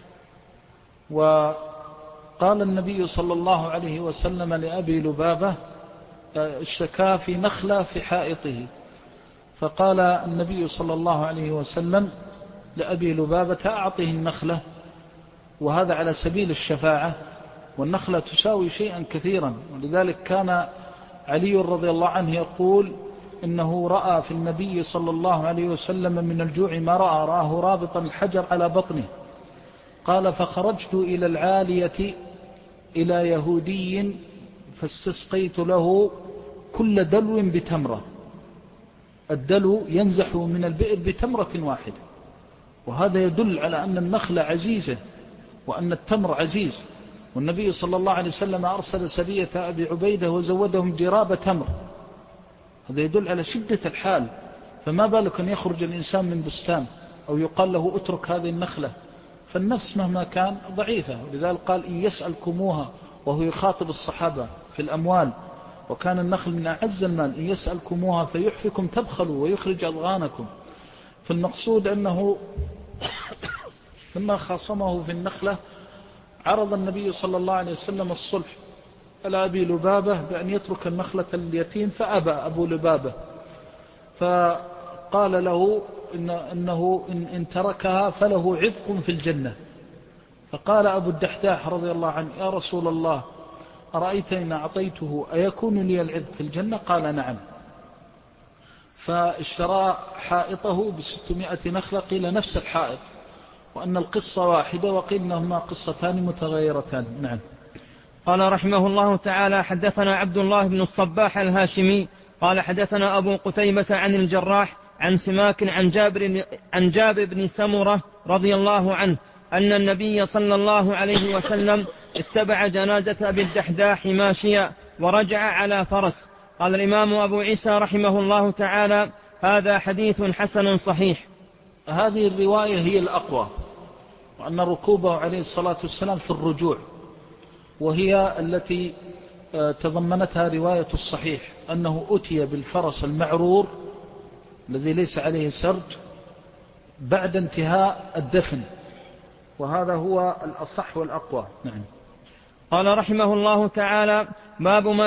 وقال النبي صلى الله عليه وسلم لأبي لبابة اشتكى في نخلة في حائطه، فقال النبي صلى الله عليه وسلم لأبي لبابة أعطه النخلة، وهذا على سبيل الشفاعة، والنخلة تساوي شيئا كثيرا. ولذلك كان علي رضي الله عنه يقول إنه رأى في النبي صلى الله عليه وسلم من الجوع ما رآه رابطا الحجر على بطنه. قال فخرجت إلى العالية إلى يهودي فاستسقيت له كل دلو بتمرة. الدلو ينزح من البئر بتمرة واحدة، وهذا يدل على أن النخلة عزيزة وأن التمر عزيز. والنبي صلى الله عليه وسلم أرسل سرية أبي عبيدة وزودهم جراب تمر، هذا يدل على شدة الحال. فما بالك أن يخرج الإنسان من بستان أو يقال له اترك هذه النخلة، فالنفس مهما كان ضعيفة. ولذلك قال إن يسألكموها، وهو يخاطب الصحابة في الأموال، وكان النخل من أعز المال، إن يسألكموها فيحفكم تبخلوا ويخرج أضغانكم. فالمقصود أنه لما خاصمه في النخلة عرض النبي صلى الله عليه وسلم الصلح على أبي لبابة بأن يترك النخلة اليتيم، فأبى أبو لبابة، فقال له إنه إن تركها فله عذق في الجنة. فقال أبو الدحداح رضي الله عنه يا رسول الله أرأيت إن أعطيته أيكون لي العذق في الجنة؟ قال نعم. فاشترى حائطه ب600 نخلة، قيل نفس الحائط، وأن القصة واحدة، وقيل إنهما قصتان متغيرتان. نعم. قال رحمه الله تعالى حدثنا عبد الله بن الصباح الهاشمي قال حدثنا أبو قتيبة عن الجراح عن سماك عن جابر بن سمرة رضي الله عنه أن النبي صلى الله عليه وسلم اتبع جنازة أبي الدحداح ماشيا ورجع على فرس. قال الإمام أبو عيسى رحمه الله تعالى هذا حديث حسن صحيح. هذه الرواية هي الأقوى، وأن ركوبه عليه الصلاة والسلام في الرجوع، وهي التي تضمنتها رواية الصحيح أنه أتي بالفرس المعرور الذي ليس عليه سرج بعد انتهاء الدفن، وهذا هو الأصح والأقوى. نعم. قال رحمه الله تعالى باب ما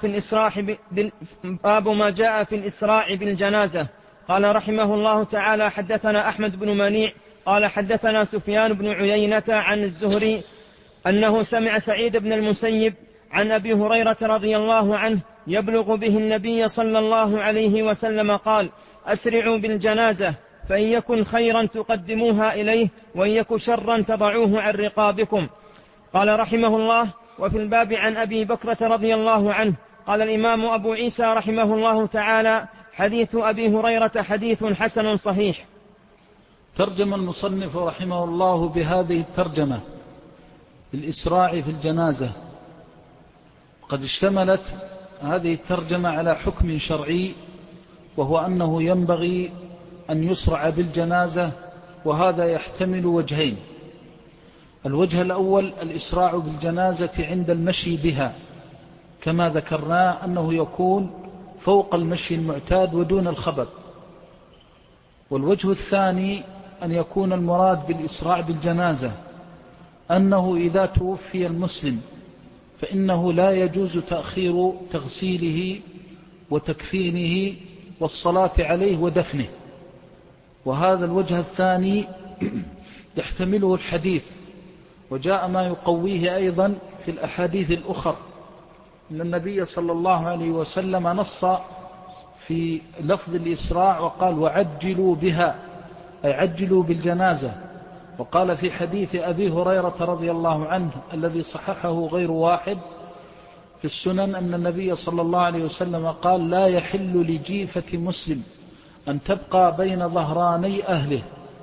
جاء في الإسراع بالجنازة. قال رحمه الله تعالى حدثنا أحمد بن منيع قال حدثنا سفيان بن عيينة عن الزهري أنه سمع سعيد بن المسيب عن أبي هريرة رضي الله عنه يبلغ به النبي صلى الله عليه وسلم قال أسرعوا بالجنازة فإن يكن خيرا تقدموها إليه وإن يكن شرا تضعوه عن رقابكم. قال رحمه الله وفي الباب عن أبي بكرة رضي الله عنه. قال الإمام أبو عيسى رحمه الله تعالى حديث أبي هريرة حديث حسن صحيح. ترجم المصنف رحمه الله بهذه الترجمة الإسراع في الجنازة. قد اشتملت هذه الترجمة على حكم شرعي، وهو أنه ينبغي أن يسرع بالجنازة، وهذا يحتمل وجهين. الوجه الأول الإسراع بالجنازة عند المشي بها، كما ذكرنا أنه يكون فوق المشي المعتاد ودون الخبر. والوجه الثاني أن يكون المراد بالإسراع بالجنازة أنه إذا توفي المسلم فإنه لا يجوز تأخير تغسيله وتكفينه والصلاة عليه ودفنه. وهذا الوجه الثاني يحتمله الحديث، وجاء ما يقويه أيضا في الأحاديث الأخرى، أن النبي صلى الله عليه وسلم نص في لفظ الإسراع وقال وعجلوا بها، أي عجلوا بالجنازة. وقال في حديث أبي هريرة رضي الله عنه الذي صححه غير واحد في في السنن أن النبي صلى الله عليه وسلم قال: لا يحل لجيفة مسلم أن تبقى بين ظهراني أهله.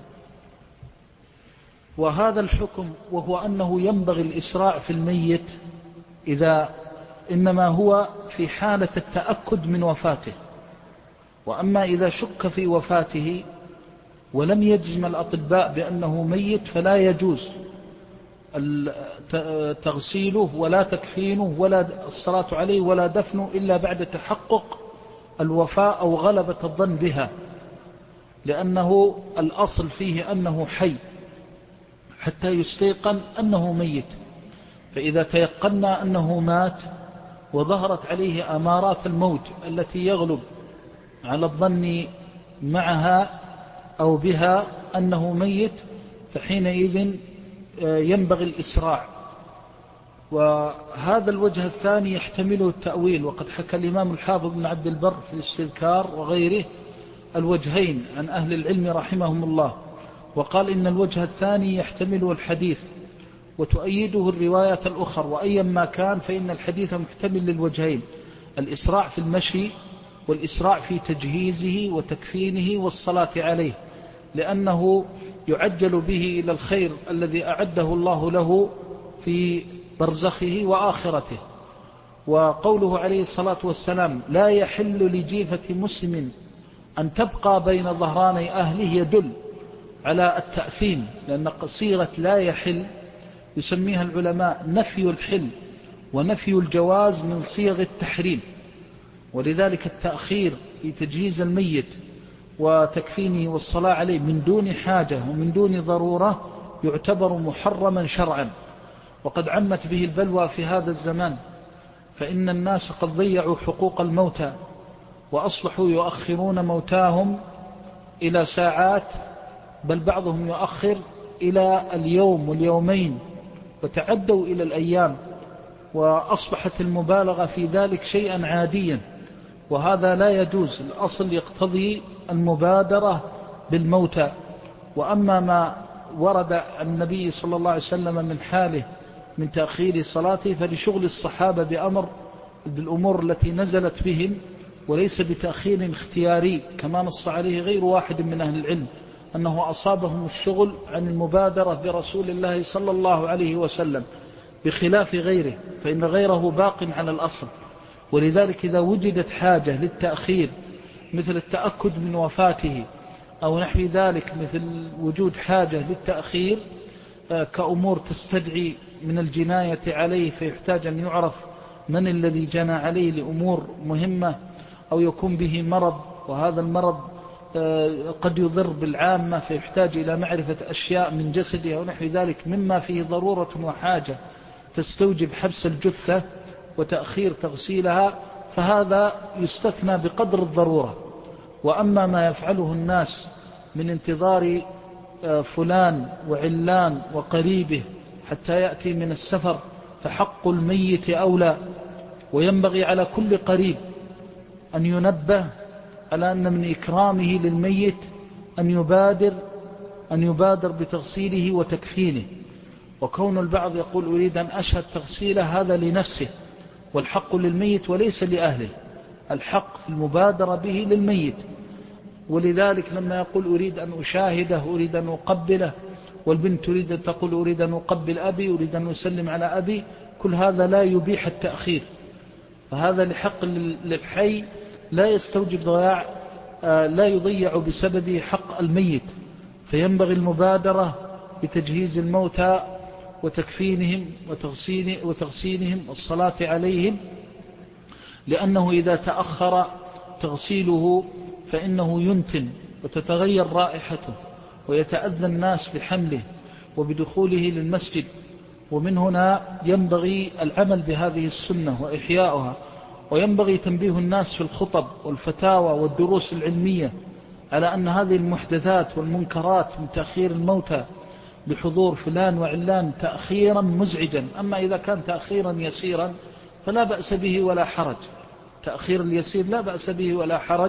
وهذا الحكم وهو أنه ينبغي الإسراع في الميت إنما هو في حالة التأكد من وفاته. وأما إذا شك في وفاته ولم يجزم الأطباء بأنه ميت فلا يجوز تغسيله ولا تكفينه ولا الصلاة عليه ولا دفنه إلا بعد تحقق الوفاة أو غلبة الظن بها، لأنه الأصل فيه أنه حي حتى يستيقن أنه ميت. فإذا تيقنا أنه مات وظهرت عليه أمارات الموت التي يغلب على الظن معها أو بها أنه ميت، فحينئذ ينبغي الإسراع. وهذا الوجه الثاني يحتمله التأويل، وقد حكى الإمام الحافظ بن عبد البر في الاستذكار وغيره الوجهين عن أهل العلم رحمهم الله، وقال إن الوجه الثاني يحتمله الحديث وتؤيده الرواية الأخرى. وأيا ما كان فإن الحديث محتمل للوجهين: الإسراع في المشي والإسراع في تجهيزه وتكفينه والصلاة عليه، لأنه يعجل به إلى الخير الذي أعده الله له في برزخه وآخرته. وقوله عليه الصلاة والسلام: لا يحل لجيفة مسلم أن تبقى بين ظهراني أهله، يدل على التأثيم، لأن صيغة لا يحل يسميها العلماء نفي الحل ونفي الجواز من صيغ التحريم. ولذلك التأخير في تجهيز الميت وتكفينه والصلاة عليه من دون حاجة ومن دون ضرورة يعتبر محرما شرعا. وقد عمت به البلوى في هذا الزمان، فإن الناس قد ضيعوا حقوق الموتى وأصبحوا يؤخرون موتاهم إلى ساعات، بل بعضهم يؤخر إلى اليوم واليومين، وتعدوا إلى الأيام، وأصبحت المبالغة في ذلك شيئا عاديا، وهذا لا يجوز. الأصل يقتضي المبادرة بالموتى. وأما ما ورد عن النبي صلى الله عليه وسلم من حاله من تأخير صلاته فلشغل الصحابة بالأمور التي نزلت بهم، وليس بتأخير اختياري كما نص عليه غير واحد من أهل العلم أنه أصابهم الشغل عن المبادرة برسول الله صلى الله عليه وسلم، بخلاف غيره، فإن غيره باق على الأصل. ولذلك إذا وجدت حاجة للتأخير مثل التأكد من وفاته أو نحو ذلك، مثل وجود حاجة للتأخير كأمور تستدعي من الجناية عليه فيحتاج أن يعرف من الذي جنى عليه لأمور مهمة، أو يكون به مرض وهذا المرض قد يضر بالعامة فيحتاج إلى معرفة أشياء من جسده أو نحو ذلك مما فيه ضرورة وحاجة تستوجب حبس الجثة وتأخير تغسيلها، فهذا يستثنى بقدر الضرورة. وأما ما يفعله الناس من انتظار فلان وعلان وقريبه حتى يأتي من السفر، فحق الميت أولى. وينبغي على كل قريب أن ينبه على أن من إكرامه للميت أن يبادر بتغسيله وتكفينه. وكون البعض يقول أريد أن أشهد تغسيله، هذا لنفسه، والحق للميت وليس لأهله، الحق في المبادرة به للميت. ولذلك لما يقول أريد أن أشاهده، أريد أن أقبله، والبنت تريد أن تقول أريد أن أقبل أبي، أريد أن أسلم على أبي، كل هذا لا يبيح التأخير، فهذا لحق للحي لا يستوجب ضياع، لا يضيع بسببه حق الميت. فينبغي المبادرة بتجهيز الموتى وتكفينهم وتغسيلهم والصلاة عليهم، لأنه إذا تأخر تغسيله فإنه ينتن وتتغير رائحته ويتأذى الناس بحمله وبدخوله للمسجد. ومن هنا ينبغي العمل بهذه السنة وإحياؤها، وينبغي تنبيه الناس في الخطب والفتاوى والدروس العلمية على أن هذه المحدثات والمنكرات من تأخير الموتى لحضور فلان وعلان تأخيرا مزعجا. أما إذا كان تأخيرا يسيرا فلا بأس به ولا حرج، تأخير اليسير لا بأس به ولا حرج.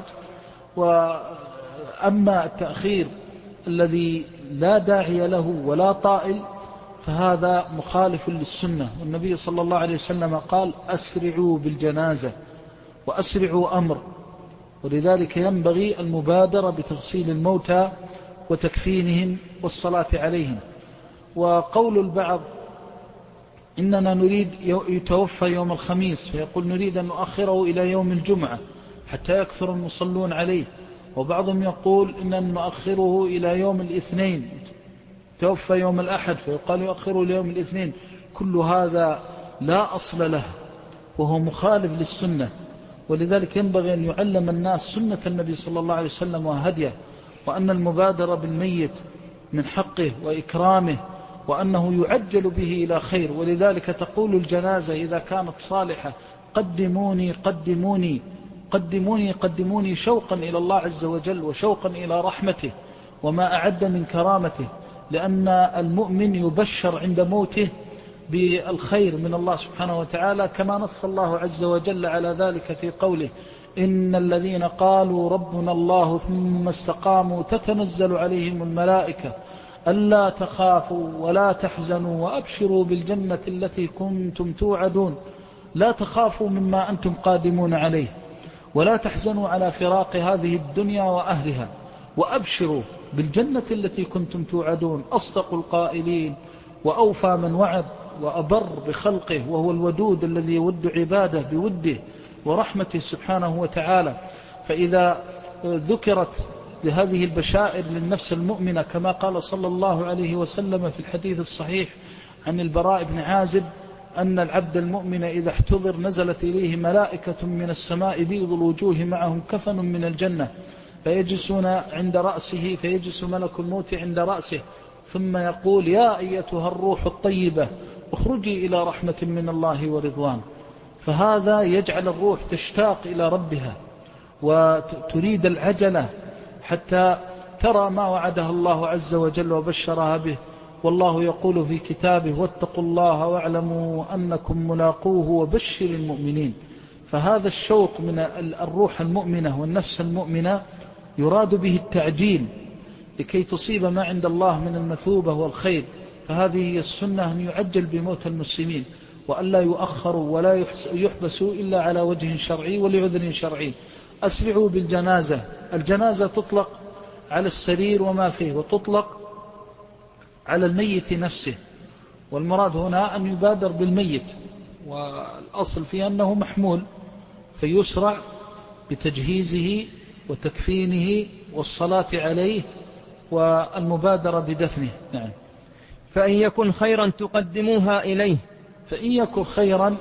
وأما التأخير الذي لا داعي له ولا طائل فهذا مخالف للسنة. والنبي صلى الله عليه وسلم قال أسرعوا بالجنازة، وأسرعوا أمر. ولذلك ينبغي المبادرة بتغسيل الموتى وتكفينهم والصلاة عليهم. وقول البعض إننا نريد يتوفى يوم الخميس، فيقول نريد أن نؤخره إلى يوم الجمعة حتى يكثر المصلون عليه. وبعضهم يقول إننا نؤخره إلى يوم الاثنين، توفى يوم الأحد فيقال يؤخره إلى يوم الاثنين. كل هذا لا أصل له وهو مخالف للسنة. ولذلك ينبغي أن يعلم الناس سنة النبي صلى الله عليه وسلم وهديه، وأن المبادرة بالميت من حقه وإكرامه، وأنه يعجل به إلى خير. ولذلك تقول الجنازة إذا كانت صالحة قدموني قدموني قدموني قدموني، شوقا إلى الله عز وجل وشوقا إلى رحمته وما أعد من كرامته. لأن المؤمن يبشر عند موته بالخير من الله سبحانه وتعالى، كما نص الله عز وجل على ذلك في قوله إن الذين قالوا ربنا الله ثم استقاموا تتنزل عليهم الملائكة ألا تخافوا ولا تحزنوا وأبشروا بالجنة التي كنتم توعدون. لا تخافوا مما أنتم قادمون عليه، ولا تحزنوا على فراق هذه الدنيا وأهلها، وأبشروا بالجنة التي كنتم توعدون. أصدق القائلين وأوفى من وعد وأبر بخلقه، وهو الودود الذي يود عباده بوده ورحمته سبحانه وتعالى. فإذا ذكرت بهذه البشائر للنفس المؤمنة، كما قال صلى الله عليه وسلم في الحديث الصحيح عن البراء بن عازب أن العبد المؤمن إذا احتضر نزلت إليه ملائكة من السماء بيض الوجوه معهم كفن من الجنة، فيجلسون عند رأسه، فيجلس ملك الموت عند رأسه ثم يقول يا أيتها الروح الطيبة اخرجي إلى رحمة من الله ورضوان. فهذا يجعل الروح تشتاق إلى ربها وتريد العجلة حتى ترى ما وعدها الله عز وجل وبشرها به. والله يقول في كتابه واتقوا الله واعلموا أنكم ملاقوه وبشر المؤمنين. فهذا الشوق من الروح المؤمنة والنفس المؤمنة يراد به التعجيل لكي تصيب ما عند الله من المثوبة والخير. فهذه هي السنة، أن يعجل بموت المسلمين وألا يؤخروا ولا يحبسوا إلا على وجه شرعي ولعذر شرعي. أسرعوا بالجنازة. الجنازة تطلق على السرير وما فيه، وتطلق على الميت نفسه، والمراد هنا أن يبادر بالميت، والأصل فيه أنه محمول، فيسرع بتجهيزه وتكفينه والصلاة عليه والمبادرة بدفنه. نعم. فإن يكن خيرا تقدموها إليه، فإن يكن خيرا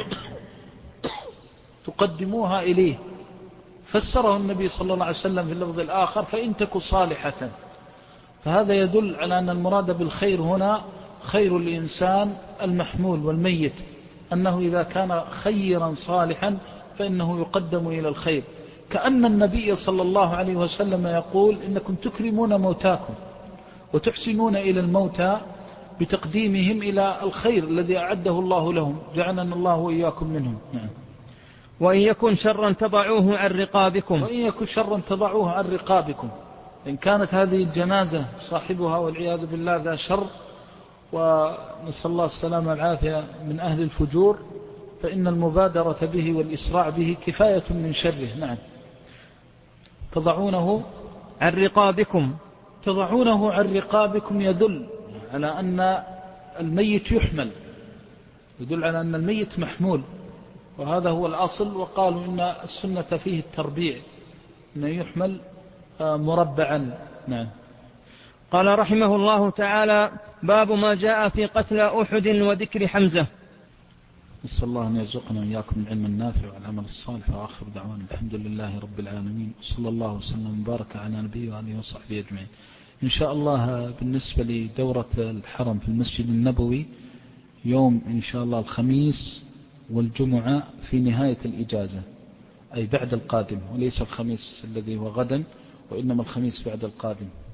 تقدموها إليه. فسره النبي صلى الله عليه وسلم في اللفظ الآخر فإن تكن صالحة. فهذا يدل على أن المراد بالخير هنا خير الإنسان المحمول والميت، أنه إذا كان خيرا صالحا فإنه يقدم إلى الخير. كأن النبي صلى الله عليه وسلم يقول إنكم تكرمون موتاكم وتحسنون إلى الموتى بتقديمهم إلى الخير الذي أعده الله لهم، جعلنا الله وإياكم منهم. نعم. وإن يكن شرا تضعوه عن رقابكم، وإن يكن شرا تضعوه عن رقابكم. إن كانت هذه الجنازة صاحبها والعياذ بالله ذا شر، ونسأل الله السلامة والعافية، من أهل الفجور، فإن المبادرة به والإسراع به كفاية من شره. نعم. تضعونه عن رقابكم، تضعونه عن رقابكم يدل على أن الميت يحمل، يدل على أن الميت محمول، وهذا هو الأصل. وقالوا إن السنة فيه التربيع، أنه يحمل مربعا. نعم. قال رحمه الله تعالى: باب ما جاء في قتل أحد وذكر حمزة. نسأل الله أن يرزقنا وإياكم العلم النافع والعمل الصالح، وآخر دعوانا الحمد لله رب العالمين، وصلى الله وسلم وبارك على نبيه وآله وصحبه أجمعين. إن شاء الله بالنسبة لدورة الحرم في المسجد النبوي يوم إن شاء الله الخميس والجمعة في نهاية الإجازة، أي بعد القادم، وليس الخميس الذي هو غدا، وإنما الخميس بعد القادم.